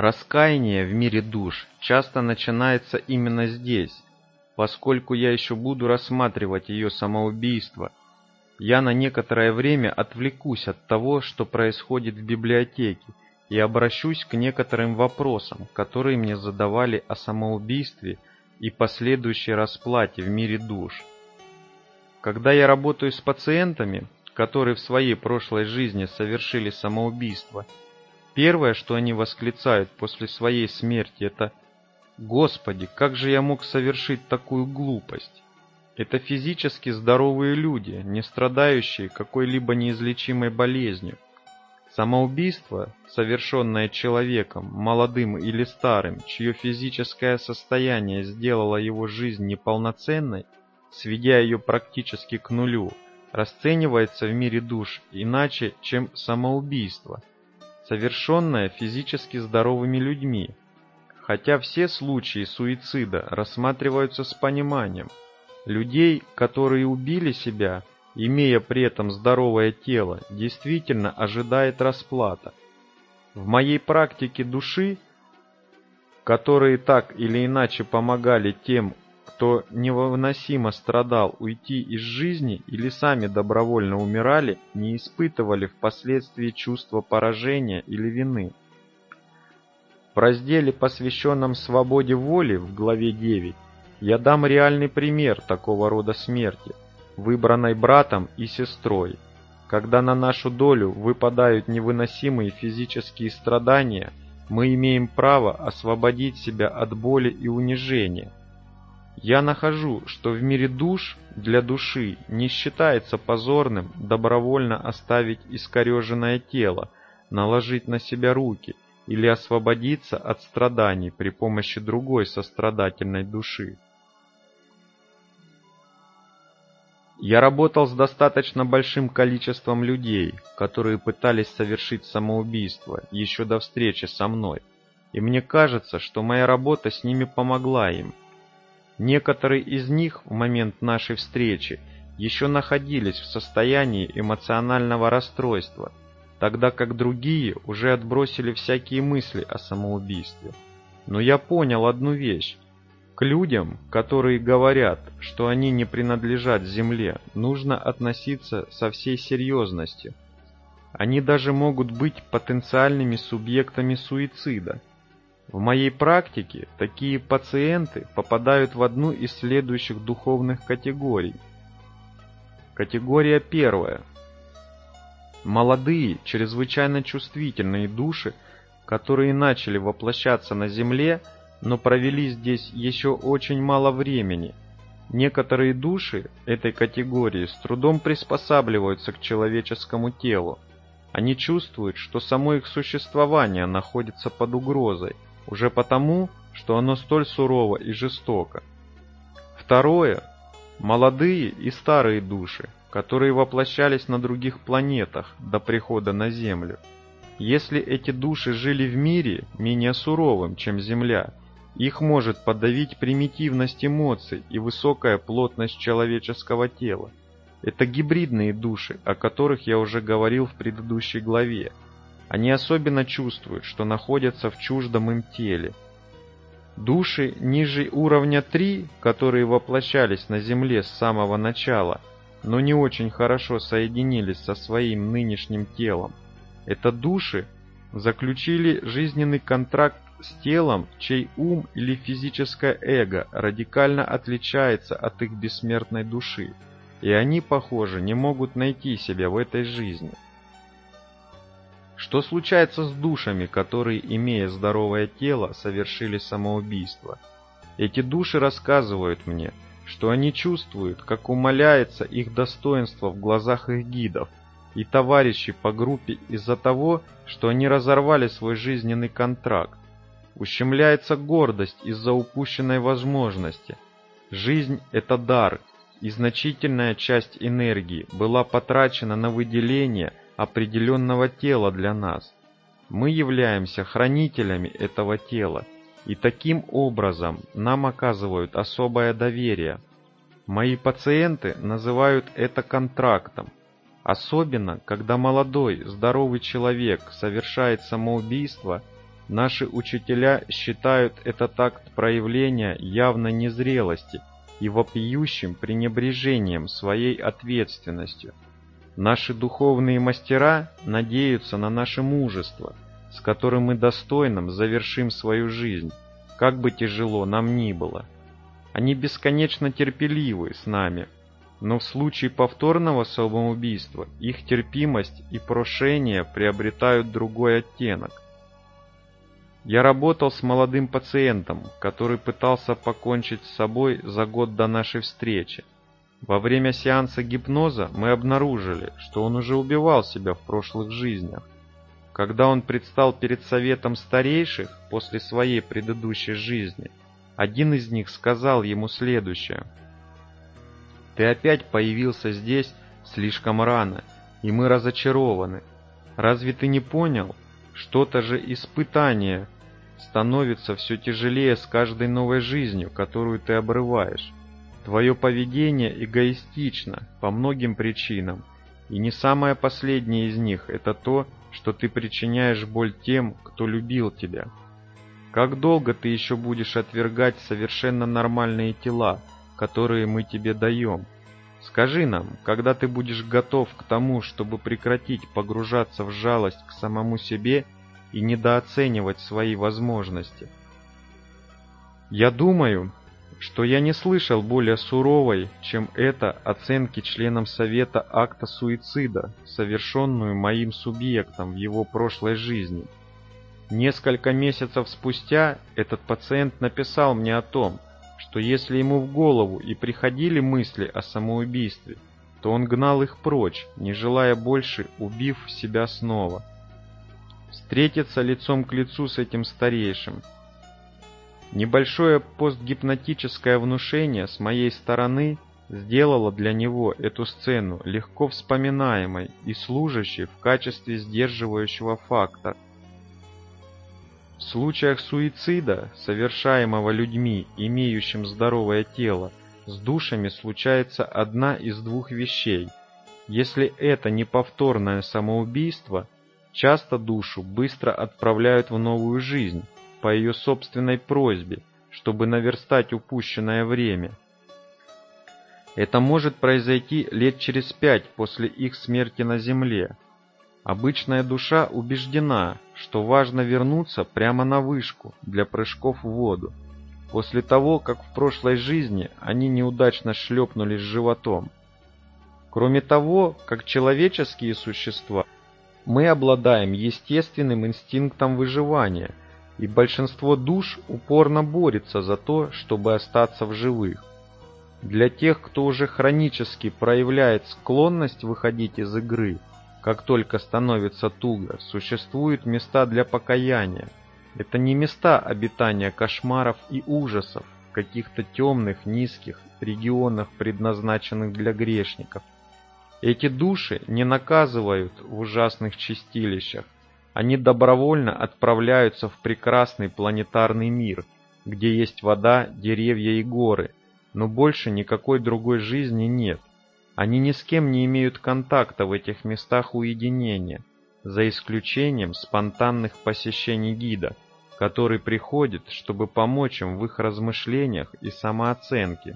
Раскаяние в мире душ часто начинается именно здесь. Поскольку я еще буду рассматривать ее самоубийство, я на некоторое время отвлекусь от того, что происходит в библиотеке, и обращусь к некоторым вопросам, которые мне задавали о самоубийстве и последующей расплате в мире душ. Когда я работаю с пациентами, которые в своей прошлой жизни совершили самоубийство, первое, что они восклицают после своей смерти, это: «Господи, как же я мог совершить такую глупость?» Это физически здоровые люди, не страдающие какой-либо неизлечимой болезнью. Самоубийство, совершенное человеком, молодым или старым, чье физическое состояние сделало его жизнь неполноценной, сведя ее практически к нулю, расценивается в мире душ иначе, чем самоубийство, совершенное физически здоровыми людьми. Хотя все случаи суицида рассматриваются с пониманием, людей, которые убили себя, имея при этом здоровое тело, действительно ожидает расплата. В моей практике души, которые так или иначе помогали тем, кто невыносимо страдал, уйти из жизни или сами добровольно умирали, не испытывали впоследствии чувства поражения или вины. В разделе, посвященном свободе воли, в главе 9, я дам реальный пример такого рода смерти, выбранной братом и сестрой, когда на нашу долю выпадают невыносимые физические страдания, мы имеем право освободить себя от боли и унижения. Я нахожу, что в мире душ для души не считается позорным добровольно оставить искореженное тело, наложить на себя руки или освободиться от страданий при помощи другой сострадательной души. Я работал с достаточно большим количеством людей, которые пытались совершить самоубийство еще до встречи со мной, и мне кажется, что моя работа с ними помогла им. Некоторые из них в момент нашей встречи еще находились в состоянии эмоционального расстройства, тогда как другие уже отбросили всякие мысли о самоубийстве. Но я понял одну вещь. К людям, которые говорят, что они не принадлежат Земле, нужно относиться со всей серьезностью. Они даже могут быть потенциальными субъектами суицида. В моей практике такие пациенты попадают в одну из следующих духовных категорий. Категория первая. Молодые, чрезвычайно чувствительные души, которые начали воплощаться на Земле, но провели здесь еще очень мало времени. Некоторые души этой категории с трудом приспосабливаются к человеческому телу. Они чувствуют, что само их существование находится под угрозой, уже потому, что оно столь сурово и жестоко. Второе. Молодые и старые души, которые воплощались на других планетах до прихода на Землю. Если эти души жили в мире, менее суровым, чем Земля, их может подавить примитивность эмоций и высокая плотность человеческого тела. Это гибридные души, о которых я уже говорил в предыдущей главе. Они особенно чувствуют, что находятся в чуждом им теле. Души ниже уровня 3, которые воплощались на Земле с самого начала, но не очень хорошо соединились со своим нынешним телом. Это души заключили жизненный контракт с телом, чей ум или физическое эго радикально отличается от их бессмертной души, и они, похоже, не могут найти себя в этой жизни. Что случается с душами, которые, имея здоровое тело, совершили самоубийство? Эти души рассказывают мне, что они чувствуют, как умаляется их достоинство в глазах их гидов и товарищей по группе из-за того, что они разорвали свой жизненный контракт. Ущемляется гордость из-за упущенной возможности. Жизнь – это дар, и значительная часть энергии была потрачена на выделение определенного тела для нас. Мы являемся хранителями этого тела, и таким образом нам оказывают особое доверие. Мои пациенты называют это контрактом. Особенно, когда молодой, здоровый человек совершает самоубийство, Наши учителя считают этот акт проявления явной незрелости и вопиющим пренебрежением своей ответственностью. Наши духовные мастера надеются на наше мужество, с которым мы достойно завершим свою жизнь, как бы тяжело нам ни было. Они бесконечно терпеливы с нами, но в случае повторного самоубийства их терпимость и прошение приобретают другой оттенок. Я работал с молодым пациентом, который пытался покончить с собой за год до нашей встречи. Во время сеанса гипноза мы обнаружили, что он уже убивал себя в прошлых жизнях. Когда он предстал перед советом старейших после своей предыдущей жизни, один из них сказал ему следующее: «Ты опять появился здесь слишком рано, и мы разочарованы. Разве ты не понял? Что-то же испытание становится все тяжелее с каждой новой жизнью, которую ты обрываешь. Твое поведение эгоистично по многим причинам, и не самое последнее из них – это то, что ты причиняешь боль тем, кто любил тебя. Как долго ты еще будешь отвергать совершенно нормальные тела, которые мы тебе даем? Скажи нам, когда ты будешь готов к тому, чтобы прекратить погружаться в жалость к самому себе и недооценивать свои возможности?» Я думаю, что я не слышал более суровой, чем это, оценки членам Совета акта суицида, совершенную моим субъектом в его прошлой жизни. Несколько месяцев спустя этот пациент написал мне о том, что если ему в голову и приходили мысли о самоубийстве, то он гнал их прочь, не желая больше, убив себя снова. Встретиться лицом к лицу с этим старейшим. Небольшое постгипнотическое внушение с моей стороны сделало для него эту сцену легко вспоминаемой и служащей в качестве сдерживающего фактора. В случаях суицида, совершаемого людьми, имеющим здоровое тело, с душами случается одна из двух вещей. Если это не повторное самоубийство, часто душу быстро отправляют в новую жизнь по ее собственной просьбе, чтобы наверстать упущенное время. Это может произойти лет через 5 после их смерти на земле. Обычная душа убеждена, что важно вернуться прямо на вышку для прыжков в воду, после того, как в прошлой жизни они неудачно шлепнулись животом. Кроме того, как человеческие существа, мы обладаем естественным инстинктом выживания, и большинство душ упорно борется за то, чтобы остаться в живых. Для тех, кто уже хронически проявляет склонность выходить из игры, как только становится туго, существуют места для покаяния. Это не места обитания кошмаров и ужасов в каких-то темных, низких регионах, предназначенных для грешников. Эти души не наказывают в ужасных чистилищах. Они добровольно отправляются в прекрасный планетарный мир, где есть вода, деревья и горы, но больше никакой другой жизни нет. Они ни с кем не имеют контакта в этих местах уединения, за исключением спонтанных посещений гида, который приходит, чтобы помочь им в их размышлениях и самооценке.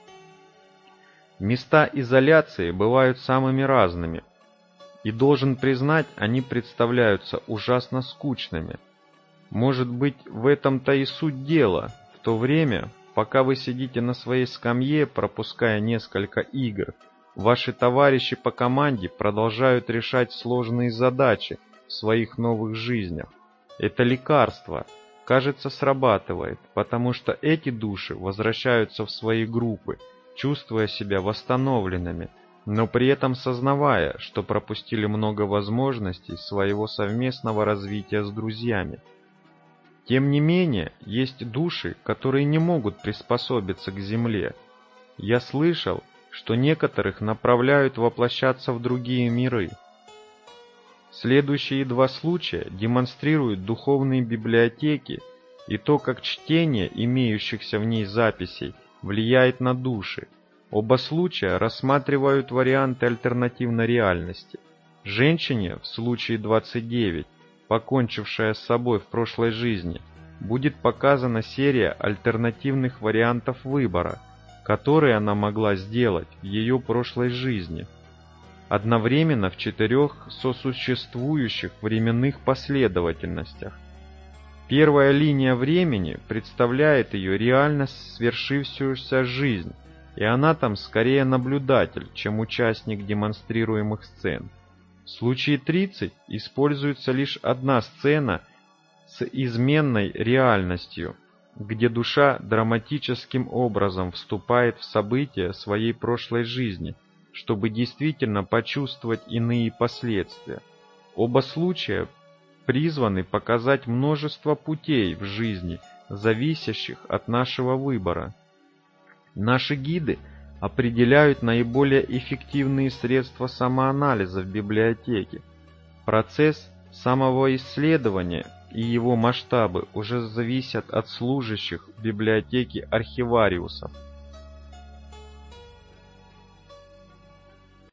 Места изоляции бывают самыми разными, и, должен признать, они представляются ужасно скучными. Может быть, в этом-то и суть дела. В то время, пока вы сидите на своей скамье, пропуская несколько игр, ваши товарищи по команде продолжают решать сложные задачи в своих новых жизнях. Это лекарство, кажется, срабатывает, потому что эти души возвращаются в свои группы, чувствуя себя восстановленными, но при этом сознавая, что пропустили много возможностей своего совместного развития с друзьями. Тем не менее, есть души, которые не могут приспособиться к Земле. Я слышал, что некоторых направляют воплощаться в другие миры. Следующие 2 случая демонстрируют духовные библиотеки и то, как чтение имеющихся в ней записей влияет на души. Оба случая рассматривают варианты альтернативной реальности. Женщине в случае 29 покончившая с собой в прошлой жизни, будет показана серия альтернативных вариантов выбора, которые она могла сделать в ее прошлой жизни, одновременно в 4 сосуществующих временных последовательностях. Первая линия времени представляет ее реально свершившуюся жизнь, и она там скорее наблюдатель, чем участник демонстрируемых сцен. В случае 30 используется лишь одна сцена с изменной реальностью, где душа драматическим образом вступает в события своей прошлой жизни, чтобы действительно почувствовать иные последствия. Оба случая призваны показать множество путей в жизни, зависящих от нашего выбора. Наши гиды определяют наиболее эффективные средства самоанализа в библиотеке. Процесс самоисследования и его масштабы уже зависят от служащих в библиотеке архивариусов.